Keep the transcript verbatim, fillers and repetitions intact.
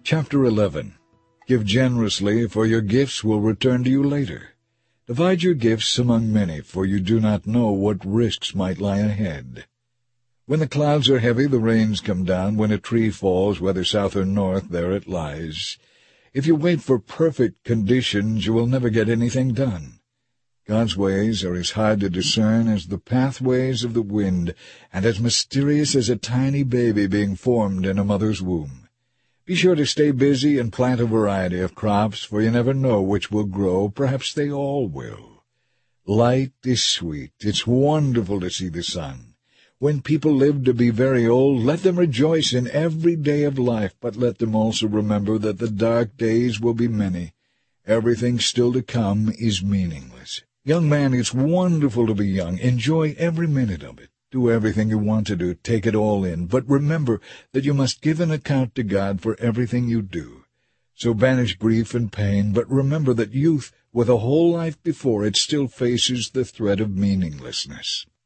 Chapter eleven. Give generously, for your gifts will return to you later. Divide your gifts among many, for you do not know what risks might lie ahead. When the clouds are heavy, the rains come down. When a tree falls, whether south or north, there it lies. If you wait for perfect conditions, you will never get anything done. God's ways are as hard to discern as the pathways of the wind, and as mysterious as a tiny baby being formed in a mother's womb. Be sure to stay busy and plant a variety of crops, for you never know which will grow. Perhaps they all will. Light is sweet. It's wonderful to see the sun. When people live to be very old, let them rejoice in every day of life, but let them also remember that the dark days will be many. Everything still to come is meaningless. Young man, it's wonderful to be young. Enjoy every minute of it. Do everything you want to do. Take it all in. But remember that you must give an account to God for everything you do. So banish grief and pain, but remember that youth, with a whole life before it, still faces the threat of meaninglessness.